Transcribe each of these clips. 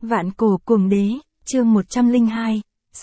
Vạn cổ cuồng đế, chương 102,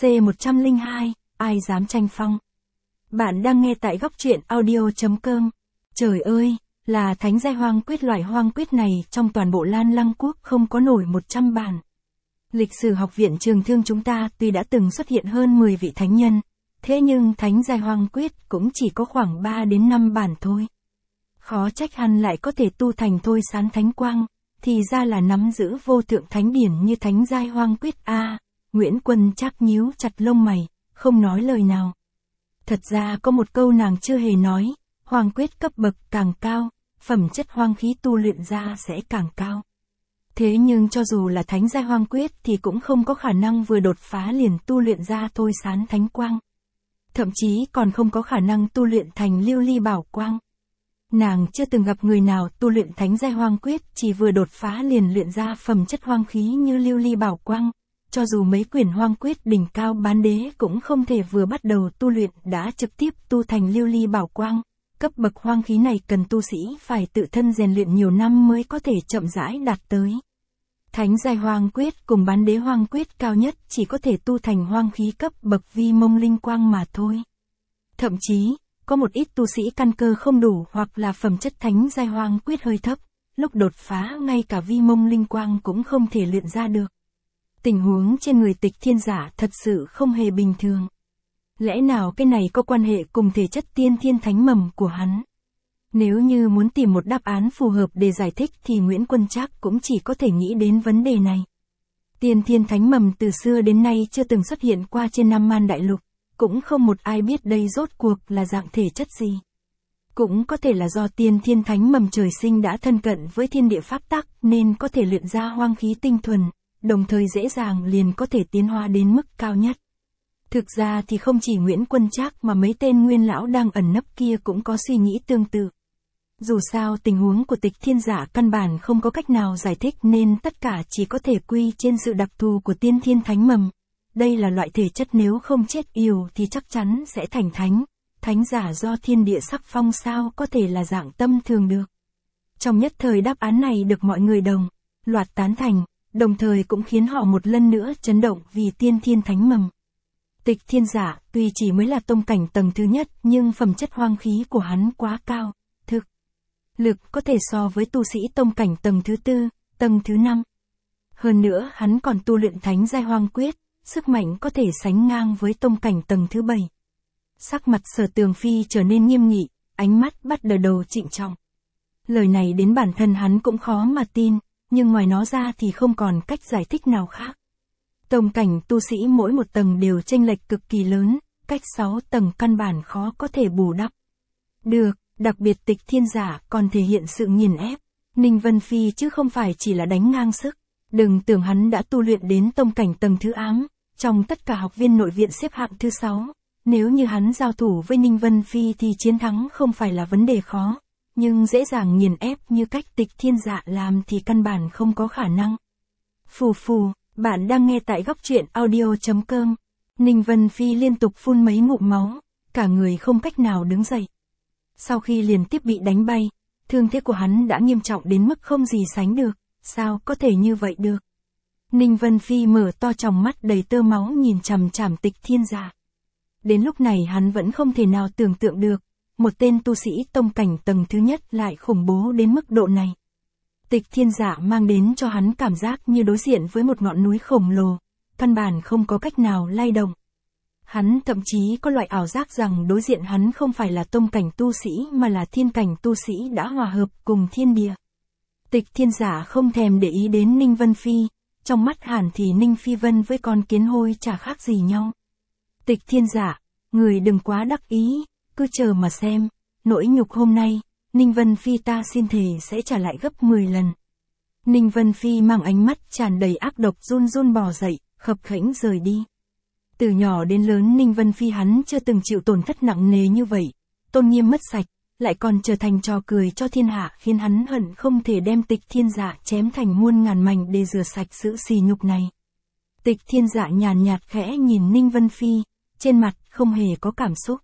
C102, ai dám tranh phong. Bạn đang nghe tại góc truyện audio.com. Trời ơi, là thánh giai hoang quyết, loại hoang quyết này trong toàn bộ Lan Lăng quốc không có nổi 100 bản. Lịch sử học viện Trường Thương chúng ta tuy đã từng xuất hiện hơn 10 vị thánh nhân, thế nhưng thánh giai hoang quyết cũng chỉ có khoảng 3 đến 5 bản thôi. Khó trách hắn lại có thể tu thành thôi sán thánh quang, thì ra là nắm giữ vô thượng thánh điển như thánh giai hoang quyết a. Nguyễn Quân Trác nhíu chặt lông mày, không nói lời nào. Thật ra có một câu nàng chưa hề nói, hoang quyết cấp bậc càng cao, phẩm chất hoang khí tu luyện ra sẽ càng cao. Thế nhưng cho dù là thánh giai hoang quyết thì cũng không có khả năng vừa đột phá liền tu luyện ra thôi sán thánh quang. Thậm chí còn không có khả năng tu luyện thành lưu ly bảo quang. Nàng chưa từng gặp người nào tu luyện thánh giai hoang quyết chỉ vừa đột phá liền luyện ra phẩm chất hoang khí như lưu ly bảo quang. Cho dù mấy quyển hoang quyết đỉnh cao bán đế cũng không thể vừa bắt đầu tu luyện đã trực tiếp tu thành lưu ly bảo quang. Cấp bậc hoang khí này cần tu sĩ phải tự thân rèn luyện nhiều năm mới có thể chậm rãi đạt tới. Thánh giai hoang quyết cùng bán đế hoang quyết cao nhất chỉ có thể tu thành hoang khí cấp bậc vi mông linh quang mà thôi. Thậm chí, có một ít tu sĩ căn cơ không đủ hoặc là phẩm chất thánh giai hoang quyết hơi thấp, lúc đột phá ngay cả vi mông linh quang cũng không thể luyện ra được. Tình huống trên người Tịch Thiên Giả thật sự không hề bình thường. Lẽ nào cái này có quan hệ cùng thể chất tiên thiên thánh mầm của hắn? Nếu như muốn tìm một đáp án phù hợp để giải thích thì Nguyễn Quân Trác cũng chỉ có thể nghĩ đến vấn đề này. Tiên thiên thánh mầm từ xưa đến nay chưa từng xuất hiện qua trên Nam Man Đại Lục, cũng không một ai biết đây rốt cuộc là dạng thể chất gì. Cũng có thể là do tiên thiên thánh mầm trời sinh đã thân cận với thiên địa pháp tắc nên có thể luyện ra hoang khí tinh thuần, đồng thời dễ dàng liền có thể tiến hóa đến mức cao nhất. Thực ra thì không chỉ Nguyễn Quân Trác mà mấy tên nguyên lão đang ẩn nấp kia cũng có suy nghĩ tương tự. Dù sao tình huống của Tịch Thiên Giả căn bản không có cách nào giải thích nên tất cả chỉ có thể quy trên sự đặc thù của tiên thiên thánh mầm. Đây là loại thể chất nếu không chết yểu thì chắc chắn sẽ thành thánh. Thánh giả do thiên địa sắc phong sao có thể là dạng tâm thường được. Trong nhất thời đáp án này được mọi người đồng loạt tán thành, đồng thời cũng khiến họ một lần nữa chấn động vì tiên thiên thánh mầm. Tịch Thiên Giả tuy chỉ mới là tông cảnh tầng thứ nhất nhưng phẩm chất hoang khí của hắn quá cao, thực lực có thể so với tu sĩ tông cảnh tầng thứ tư, tầng thứ năm. Hơn nữa hắn còn tu luyện thánh giai hoang quyết, sức mạnh có thể sánh ngang với tông cảnh tầng thứ 7. Sắc mặt Sở Tường Phi trở nên nghiêm nghị, ánh mắt bắt đầu trịnh trọng. Lời này đến bản thân hắn cũng khó mà tin, nhưng ngoài nó ra thì không còn cách giải thích nào khác. Tông cảnh tu sĩ mỗi một tầng đều chênh lệch cực kỳ lớn, cách 6 tầng căn bản khó có thể bù đắp. Được, đặc biệt Tịch Thiên Giả còn thể hiện sự nghiền ép. Ninh Vân Phi chứ không phải chỉ là đánh ngang sức. Đừng tưởng hắn đã tu luyện đến tông cảnh tầng thứ ám, trong tất cả học viên nội viện xếp hạng thứ 6. Nếu như hắn giao thủ với Ninh Vân Phi thì chiến thắng không phải là vấn đề khó, nhưng dễ dàng nghiền ép như cách Tịch Thiên Giả làm thì căn bản không có khả năng. Phù phù, bạn đang nghe tại góc truyện audio.com. Ninh Vân Phi liên tục phun mấy ngụm máu, cả người không cách nào đứng dậy. Sau khi liên tiếp bị đánh bay, thương thế của hắn đã nghiêm trọng đến mức không gì sánh được, sao có thể như vậy được. Ninh Vân Phi mở to tròng mắt đầy tơ máu nhìn chằm chằm Tịch Thiên Giả. Đến lúc này hắn vẫn không thể nào tưởng tượng được, một tên tu sĩ tông cảnh tầng thứ nhất lại khủng bố đến mức độ này. Tịch Thiên Giả mang đến cho hắn cảm giác như đối diện với một ngọn núi khổng lồ, căn bản không có cách nào lay động. Hắn thậm chí có loại ảo giác rằng đối diện hắn không phải là tông cảnh tu sĩ mà là thiên cảnh tu sĩ đã hòa hợp cùng thiên địa. Tịch Thiên Giả không thèm để ý đến Ninh Vân Phi, trong mắt hẳn thì Ninh Phi Vân với con kiến hôi chả khác gì nhau. Tịch Thiên Giả, người đừng quá đắc ý, cứ chờ mà xem, nỗi nhục hôm nay, Ninh Vân Phi ta xin thề sẽ trả lại gấp 10 lần. Ninh Vân Phi mang ánh mắt tràn đầy ác độc run run bò dậy, khập khiễng rời đi. Từ nhỏ đến lớn Ninh Vân Phi hắn chưa từng chịu tổn thất nặng nề như vậy, tôn nghiêm mất sạch, lại còn trở thành trò cười cho thiên hạ khiến hắn hận không thể đem Tịch Thiên Giả chém thành muôn ngàn mảnh để rửa sạch sự sỉ nhục này. Tịch Thiên Giả nhàn nhạt khẽ nhìn Ninh Vân Phi, trên mặt không hề có cảm xúc.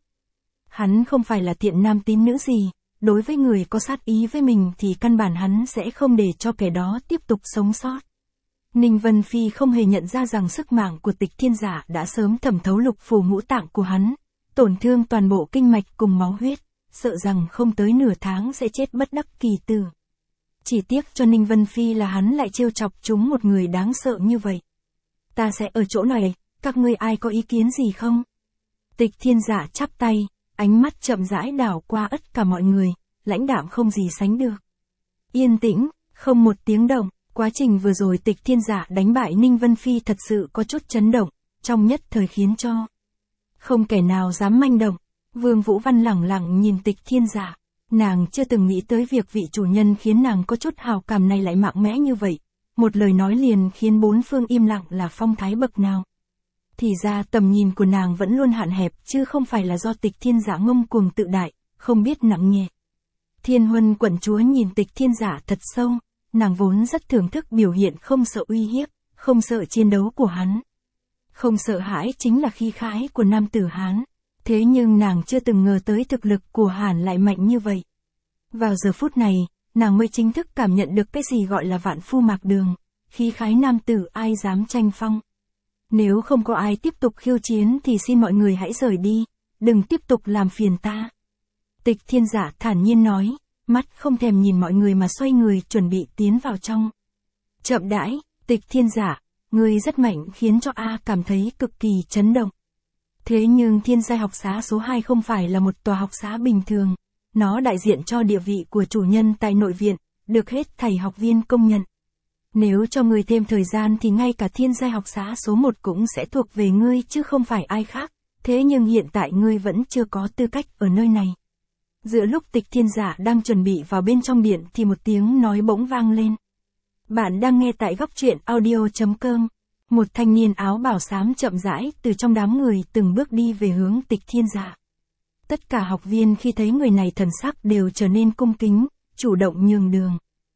Hắn không phải là thiện nam tín nữ gì, đối với người có sát ý với mình thì căn bản hắn sẽ không để cho kẻ đó tiếp tục sống sót. Ninh Vân Phi không hề nhận ra rằng sức mạnh của Tịch Thiên Giả đã sớm thẩm thấu lục phủ ngũ tạng của hắn, tổn thương toàn bộ kinh mạch cùng máu huyết, sợ rằng không tới nửa tháng sẽ chết bất đắc kỳ tử. Chỉ tiếc cho Ninh Vân Phi là hắn lại trêu chọc chúng một người đáng sợ như vậy. Ta sẽ ở chỗ này, các ngươi ai có ý kiến gì không? Tịch Thiên Giả chắp tay, ánh mắt chậm rãi đảo qua tất cả mọi người, lãnh đạm không gì sánh được. Yên tĩnh, không một tiếng động, quá trình vừa rồi Tịch Thiên Giả đánh bại Ninh Vân Phi thật sự có chút chấn động, trong nhất thời khiến cho không kẻ nào dám manh động. Vương Vũ Văn lẳng lặng nhìn Tịch Thiên Giả, nàng chưa từng nghĩ tới việc vị chủ nhân khiến nàng có chút hào cảm này lại mạnh mẽ như vậy, một lời nói liền khiến bốn phương im lặng là phong thái bậc nào. Thì ra tầm nhìn của nàng vẫn luôn hạn hẹp chứ không phải là do Tịch Thiên Giả ngông cuồng tự đại, không biết nặng nhẹ. Thiên Huân quận chúa nhìn Tịch Thiên Giả thật sâu, nàng vốn rất thưởng thức biểu hiện không sợ uy hiếp, không sợ chiến đấu của hắn. Không sợ hãi chính là khí khái của nam tử Hán. Thế nhưng nàng chưa từng ngờ tới thực lực của Hàn lại mạnh như vậy. Vào giờ phút này, nàng mới chính thức cảm nhận được cái gì gọi là vạn phu mạc đường, khí khái nam tử ai dám tranh phong. Nếu không có ai tiếp tục khiêu chiến thì xin mọi người hãy rời đi, đừng tiếp tục làm phiền ta. Tịch Thiên Giả thản nhiên nói, mắt không thèm nhìn mọi người mà xoay người chuẩn bị tiến vào trong. Chậm đãi, Tịch Thiên Giả, ngươi rất mạnh khiến cho A cảm thấy cực kỳ chấn động. Thế nhưng Thiên Giai học xá số 2 không phải là một tòa học xá bình thường, nó đại diện cho địa vị của chủ nhân tại nội viện, được hết thầy học viên công nhận. Nếu cho ngươi thêm thời gian thì ngay cả Thiên Giai học xá số 1 cũng sẽ thuộc về ngươi chứ không phải ai khác, thế nhưng hiện tại ngươi vẫn chưa có tư cách ở nơi này. Giữa lúc Tịch Thiên Giả đang chuẩn bị vào bên trong điện thì một tiếng nói bỗng vang lên. Bạn đang nghe tại góc truyện audio.com. Một thanh niên áo bào xám chậm rãi từ trong đám người từng bước đi về hướng Tịch Thiên Giả. Tất cả học viên khi thấy người này thần sắc đều trở nên cung kính, chủ động nhường đường.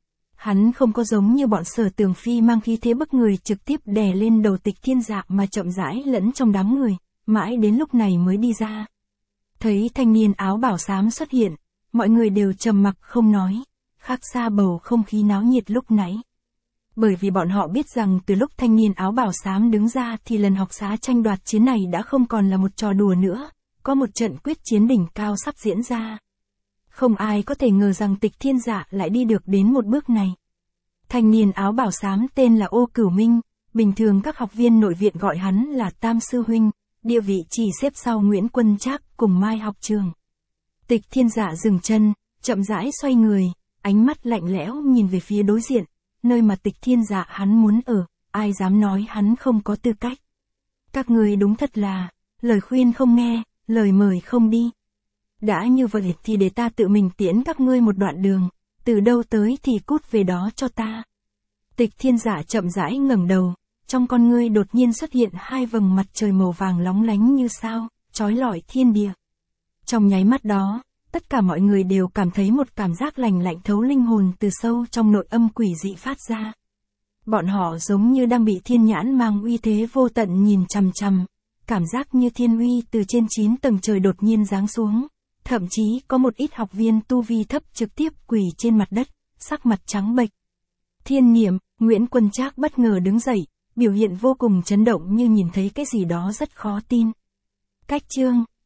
Hắn không có giống như bọn Sở Tường Phi mang khí thế bức người trực tiếp đè lên đầu Tịch Thiên Giả mà chậm rãi lẫn trong đám người, mãi đến lúc này mới đi ra. Thấy thanh niên áo bào xám xuất hiện, mọi người đều trầm mặc không nói, khác xa bầu không khí náo nhiệt lúc nãy. Bởi vì bọn họ biết rằng từ lúc thanh niên áo bào xám đứng ra thì lần học xá tranh đoạt chiến này đã không còn là một trò đùa nữa, có một trận quyết chiến đỉnh cao sắp diễn ra. Không ai có thể ngờ rằng Tịch Thiên Giả lại đi được đến một bước này. Thanh niên áo bào xám tên là Ô Cửu Minh, bình thường các học viên nội viện gọi hắn là Tam Sư Huynh, địa vị chỉ xếp sau Nguyễn Quân Trác cùng Mai học trường. Tịch Thiên Giả dừng chân, chậm rãi xoay người, ánh mắt lạnh lẽo nhìn về phía đối diện. Nơi mà Tịch Thiên Giả hắn muốn ở, ai dám nói hắn không có tư cách. Các người đúng thật là, lời khuyên không nghe, lời mời không đi. Đã như vậy thì để ta tự mình tiễn các ngươi một đoạn đường, từ đâu tới thì cút về đó cho ta. Tịch Thiên Giả chậm rãi ngẩng đầu, trong con ngươi đột nhiên xuất hiện hai vầng mặt trời màu vàng lóng lánh như sao, chói lọi thiên địa. Trong nháy mắt đó, tất cả mọi người đều cảm thấy một cảm giác lành lạnh thấu linh hồn từ sâu trong nội âm quỷ dị phát ra. Bọn họ giống như đang bị thiên nhãn mang uy thế vô tận nhìn chằm chằm, cảm giác như thiên uy từ trên 9 tầng trời đột nhiên giáng xuống. Thậm chí có một ít học viên tu vi thấp trực tiếp quỳ trên mặt đất, sắc mặt trắng bệch. Thiên Niệm, Nguyễn Quân Trác bất ngờ đứng dậy, biểu hiện vô cùng chấn động như nhìn thấy cái gì đó rất khó tin. Cách chương